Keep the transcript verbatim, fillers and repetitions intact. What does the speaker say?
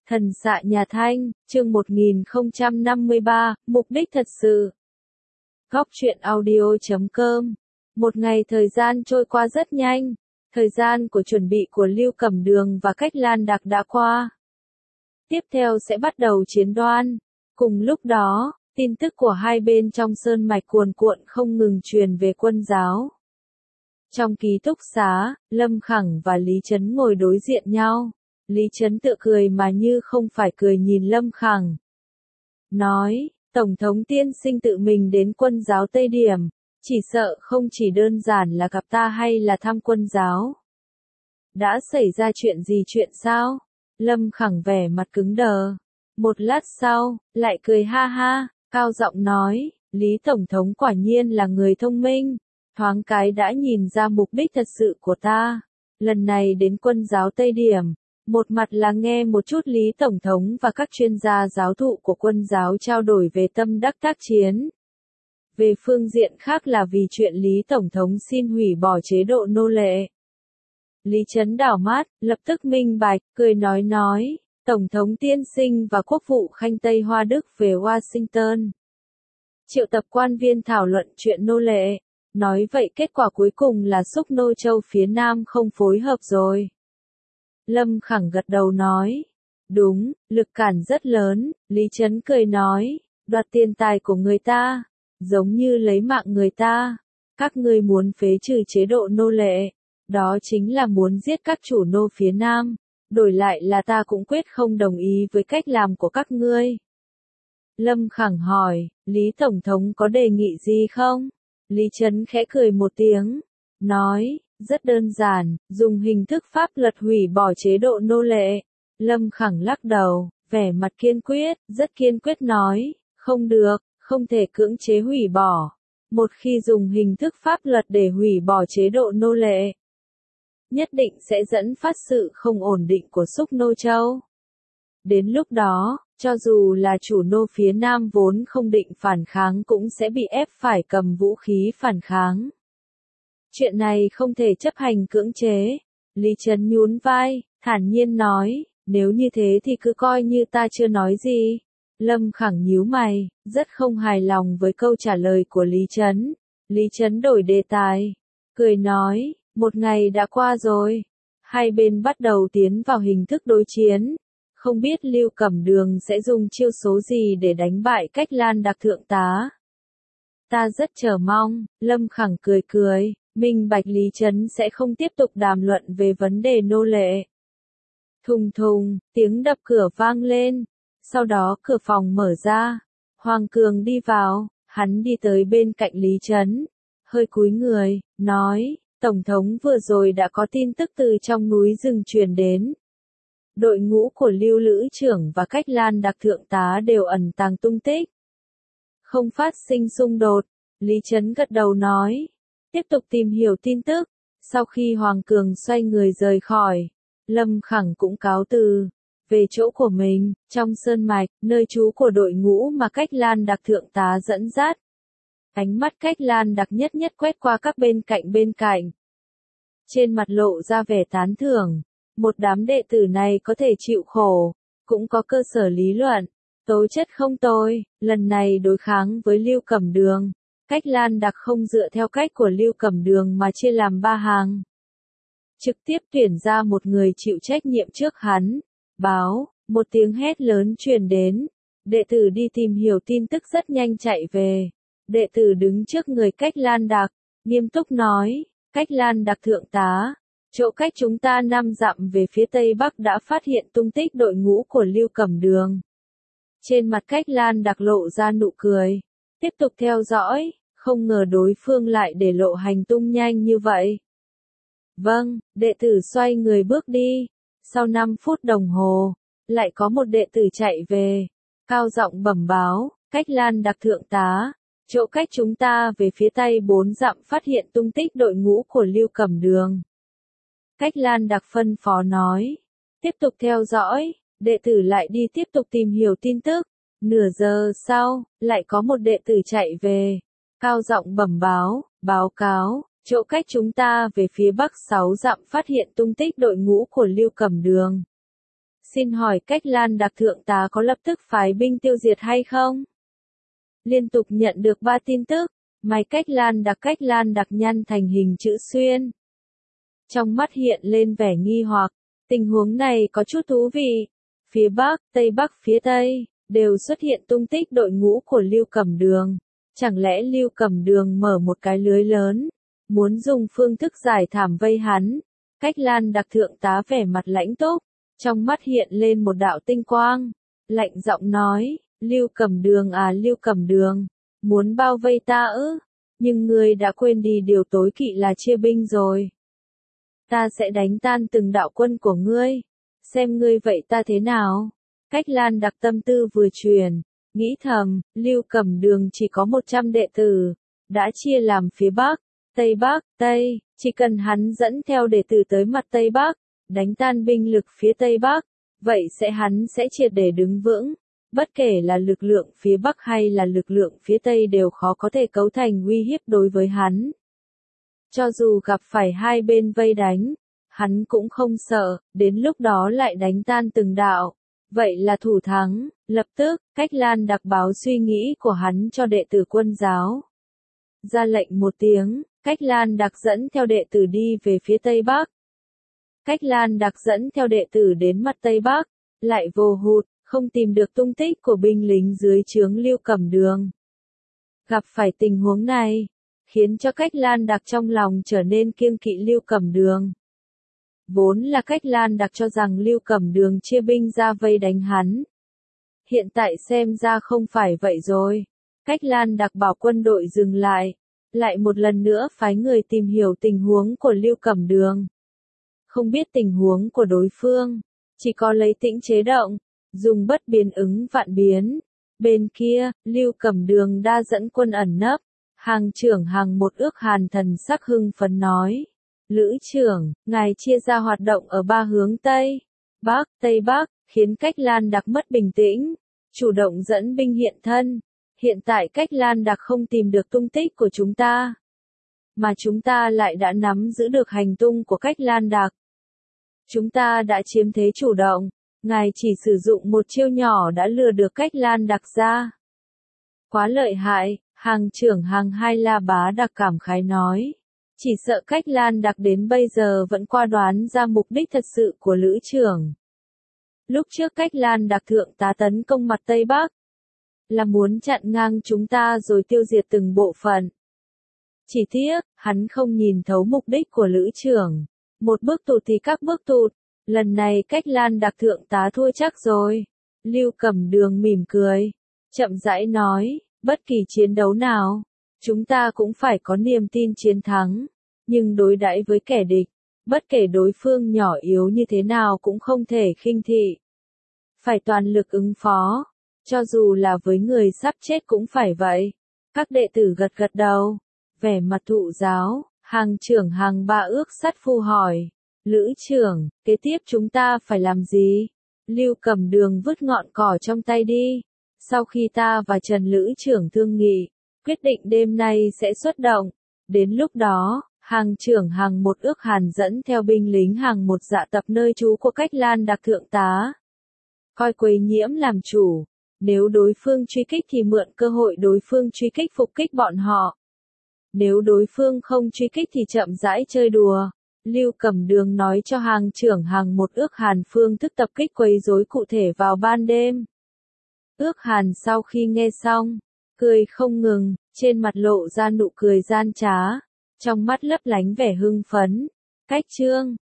Thần xạ nhà Thanh, chương một nghìn không trăm năm mươi ba, mục đích thật sự. Góc truyện audio chấm com. Một ngày thời gian trôi qua rất nhanh, thời gian của chuẩn bị của Lưu Cẩm Đường và Cách Lan Đạc đã qua. Tiếp theo sẽ bắt đầu chiến đoan. Cùng lúc đó, tin tức của hai bên trong sơn mạch cuồn cuộn không ngừng truyền về quân giáo. Trong ký túc xá, Lâm Khẳng và Lý Trấn ngồi đối diện nhau. Lý Trấn tự cười mà như không phải cười nhìn Lâm Khẳng. Nói, Tổng thống tiên sinh tự mình đến quân giáo Tây Điểm, chỉ sợ không chỉ đơn giản là gặp ta hay là thăm quân giáo. Đã xảy ra chuyện gì chuyện sao? Lâm Khẳng vẻ mặt cứng đờ. Một lát sau, lại cười ha ha, cao giọng nói, Lý Tổng thống quả nhiên là người thông minh, thoáng cái đã nhìn ra mục đích thật sự của ta. Lần này đến quân giáo Tây Điểm, một mặt là nghe một chút Lý Tổng thống và các chuyên gia giáo thụ của quân giáo trao đổi về tâm đắc tác chiến. Về phương diện khác là vì chuyện Lý Tổng thống xin hủy bỏ chế độ nô lệ. Lý Trấn đảo mắt, lập tức minh bạch, cười nói nói, Tổng thống tiên sinh và Quốc vụ Khanh Tây Hoa Đức về Washington. Triệu tập quan viên thảo luận chuyện nô lệ. Nói vậy kết quả cuối cùng là xúc nô châu phía Nam không phối hợp rồi. Lâm Khẳng gật đầu nói. Đúng, lực cản rất lớn, Lý Trấn cười nói, đoạt tiền tài của người ta, giống như lấy mạng người ta. Các ngươi muốn phế trừ chế độ nô lệ, đó chính là muốn giết các chủ nô phía Nam, đổi lại là ta cũng quyết không đồng ý với cách làm của các ngươi. Lâm Khẳng hỏi, Lý Tổng thống có đề nghị gì không? Lý Trấn khẽ cười một tiếng, nói, rất đơn giản, dùng hình thức pháp luật hủy bỏ chế độ nô lệ. Lâm Khẳng lắc đầu, vẻ mặt kiên quyết, rất kiên quyết nói, không được, không thể cưỡng chế hủy bỏ. Một khi dùng hình thức pháp luật để hủy bỏ chế độ nô lệ, nhất định sẽ dẫn phát sự không ổn định của xúc nô châu. Đến lúc đó, cho dù là chủ nô phía Nam vốn không định phản kháng cũng sẽ bị ép phải cầm vũ khí phản kháng. Chuyện này không thể chấp hành cưỡng chế. Lý Trấn nhún vai, thản nhiên nói, nếu như thế thì cứ coi như ta chưa nói gì. Lâm Khẳng nhíu mày, rất không hài lòng với câu trả lời của Lý Trấn. Lý Trấn đổi đề tài, cười nói, một ngày đã qua rồi. Hai bên bắt đầu tiến vào hình thức đối chiến. Không biết Lưu Cẩm Đường sẽ dùng chiêu số gì để đánh bại Cách Lan Đạc thượng tá. Ta rất chờ mong, Lâm Khẳng cười cười, minh bạch Lý Trấn sẽ không tiếp tục đàm luận về vấn đề nô lệ. Thùng thùng, tiếng đập cửa vang lên, sau đó cửa phòng mở ra, Hoàng Cường đi vào, hắn đi tới bên cạnh Lý Trấn, hơi cúi người, nói, Tổng thống vừa rồi đã có tin tức từ trong núi rừng truyền đến. Đội ngũ của Lưu Lữ trưởng và Cách Lan Đạc thượng tá đều ẩn tàng tung tích. Không phát sinh xung đột, Lý Trấn gật đầu nói. Tiếp tục tìm hiểu tin tức. Sau khi Hoàng Cường xoay người rời khỏi, Lâm Khẳng cũng cáo từ. Về chỗ của mình, trong sơn mạch, nơi trú của đội ngũ mà Cách Lan Đạc thượng tá dẫn dắt. Ánh mắt Cách Lan Đạc nhất nhất quét qua các bên cạnh bên cạnh. Trên mặt lộ ra vẻ tán thưởng. Một đám đệ tử này có thể chịu khổ, cũng có cơ sở lý luận, tố chất không tồi, lần này đối kháng với Lưu Cẩm Đường, Cách Lan Đạc không dựa theo cách của Lưu Cẩm Đường mà chia làm ba hàng. Trực tiếp tuyển ra một người chịu trách nhiệm trước hắn, báo, một tiếng hét lớn truyền đến, đệ tử đi tìm hiểu tin tức rất nhanh chạy về, đệ tử đứng trước người Cách Lan Đạc, nghiêm túc nói, Cách Lan Đạc thượng tá. Chỗ cách chúng ta năm dặm về phía tây bắc đã phát hiện tung tích đội ngũ của Lưu Cẩm Đường. Trên mặt Cách Lan Đạc lộ ra nụ cười. Tiếp tục theo dõi, không ngờ đối phương lại để lộ hành tung nhanh như vậy. Vâng, đệ tử xoay người bước đi. Sau năm phút đồng hồ, lại có một đệ tử chạy về. Cao giọng bẩm báo, Cách Lan Đạc thượng tá. Chỗ cách chúng ta về phía tây bốn dặm phát hiện tung tích đội ngũ của Lưu Cẩm Đường. Cách Lan Đạc phân phó nói. Tiếp tục theo dõi, đệ tử lại đi tiếp tục tìm hiểu tin tức. Nửa giờ sau, lại có một đệ tử chạy về. Cao giọng bẩm báo, báo cáo, chỗ cách chúng ta về phía bắc sáu dặm phát hiện tung tích đội ngũ của Lưu Cẩm Đường. Xin hỏi Cách Lan Đặc thượng tá có lập tức phái binh tiêu diệt hay không? Liên tục nhận được ba tin tức, mày Cách Lan Đặc Cách Lan Đặc nhăn thành hình chữ xuyên. Trong mắt hiện lên vẻ nghi hoặc, tình huống này có chút thú vị. Phía Bắc, Tây Bắc, phía Tây, đều xuất hiện tung tích đội ngũ của Lưu Cẩm Đường. Chẳng lẽ Lưu Cẩm Đường mở một cái lưới lớn, muốn dùng phương thức giải thảm vây hắn? Cách Lan Đặc thượng tá vẻ mặt lãnh túc, trong mắt hiện lên một đạo tinh quang, lạnh giọng nói, Lưu Cẩm Đường à Lưu Cẩm Đường, muốn bao vây ta ư? Nhưng ngươi đã quên đi điều tối kỵ là chia binh rồi. Ta sẽ đánh tan từng đạo quân của ngươi, xem ngươi vậy ta thế nào? Cách Lan Đặc tâm tư vừa truyền, nghĩ thầm, Lưu Cẩm Đường chỉ có một trăm đệ tử, đã chia làm phía Bắc, Tây Bắc, Tây, chỉ cần hắn dẫn theo đệ tử tới mặt Tây Bắc, đánh tan binh lực phía Tây Bắc, vậy sẽ hắn sẽ triệt để đứng vững, bất kể là lực lượng phía Bắc hay là lực lượng phía Tây đều khó có thể cấu thành uy hiếp đối với hắn. Cho dù gặp phải hai bên vây đánh, hắn cũng không sợ, đến lúc đó lại đánh tan từng đạo. Vậy là thủ thắng, lập tức, Cách Lan Đặc báo suy nghĩ của hắn cho đệ tử quân giáo. Ra lệnh một tiếng, Cách Lan Đặc dẫn theo đệ tử đi về phía Tây Bắc. Cách Lan Đặc dẫn theo đệ tử đến mặt Tây Bắc, lại vô hụt, không tìm được tung tích của binh lính dưới trướng Lưu Cẩm Đường. Gặp phải tình huống này, khiến cho Cách Lan Đặc trong lòng trở nên kiêng kỵ Lưu Cẩm Đường. Vốn là Cách Lan Đặc cho rằng Lưu Cẩm Đường chia binh ra vây đánh hắn. Hiện tại xem ra không phải vậy rồi. Cách Lan Đặc bảo quân đội dừng lại, lại một lần nữa phái người tìm hiểu tình huống của Lưu Cẩm Đường. Không biết tình huống của đối phương, chỉ có lấy tĩnh chế động, dùng bất biến ứng vạn biến. Bên kia, Lưu Cẩm Đường đã dẫn quân ẩn nấp, hàng trưởng hàng một ước hàn thần sắc hưng phấn nói. Lữ trưởng, ngài chia ra hoạt động ở ba hướng Tây, Bắc, Tây Bắc, khiến Cách Lan Đặc mất bình tĩnh, chủ động dẫn binh hiện thân. Hiện tại Cách Lan Đặc không tìm được tung tích của chúng ta, mà chúng ta lại đã nắm giữ được hành tung của Cách Lan Đặc. Chúng ta đã chiếm thế chủ động, ngài chỉ sử dụng một chiêu nhỏ đã lừa được Cách Lan Đặc ra. Quá lợi hại, hàng trưởng hàng hai La Bá Đặc cảm khái nói. Chỉ sợ Cách Lan Đặc đến bây giờ vẫn qua đoán ra mục đích thật sự của Lữ trưởng. Lúc trước Cách Lan Đặc thượng tá tấn công mặt Tây Bắc, là muốn chặn ngang chúng ta rồi tiêu diệt từng bộ phận. Chỉ tiếc, hắn không nhìn thấu mục đích của Lữ trưởng. Một bước tụt thì các bước tụt, lần này Cách Lan Đặc thượng tá thua chắc rồi. Lưu Cẩm Đường mỉm cười, chậm rãi nói, bất kỳ chiến đấu nào, chúng ta cũng phải có niềm tin chiến thắng, nhưng đối đãi với kẻ địch, bất kể đối phương nhỏ yếu như thế nào cũng không thể khinh thị. Phải toàn lực ứng phó, cho dù là với người sắp chết cũng phải vậy. Các đệ tử gật gật đầu, vẻ mặt thụ giáo, hàng trưởng hàng ba ước sắt phu hỏi. Lữ trưởng, kế tiếp chúng ta phải làm gì? Lưu Cẩm Đường vứt ngọn cỏ trong tay đi. Sau khi ta và Trần Lữ trưởng thương nghị, quyết định đêm nay sẽ xuất động. Đến lúc đó, hàng trưởng hàng một ước hàn dẫn theo binh lính hàng một dạ tập nơi trú của Cách Lan Đặc thượng tá. Coi Quế Nhiễm làm chủ. Nếu đối phương truy kích thì mượn cơ hội đối phương truy kích phục kích bọn họ. Nếu đối phương không truy kích thì chậm rãi chơi đùa. Lưu Cẩm Đường nói cho hàng trưởng hàng một ước hàn phương thức tập kích quấy rối cụ thể vào ban đêm. Ước hàn sau khi nghe xong, cười không ngừng, trên mặt lộ ra nụ cười gian trá, trong mắt lấp lánh vẻ hưng phấn. Cách chương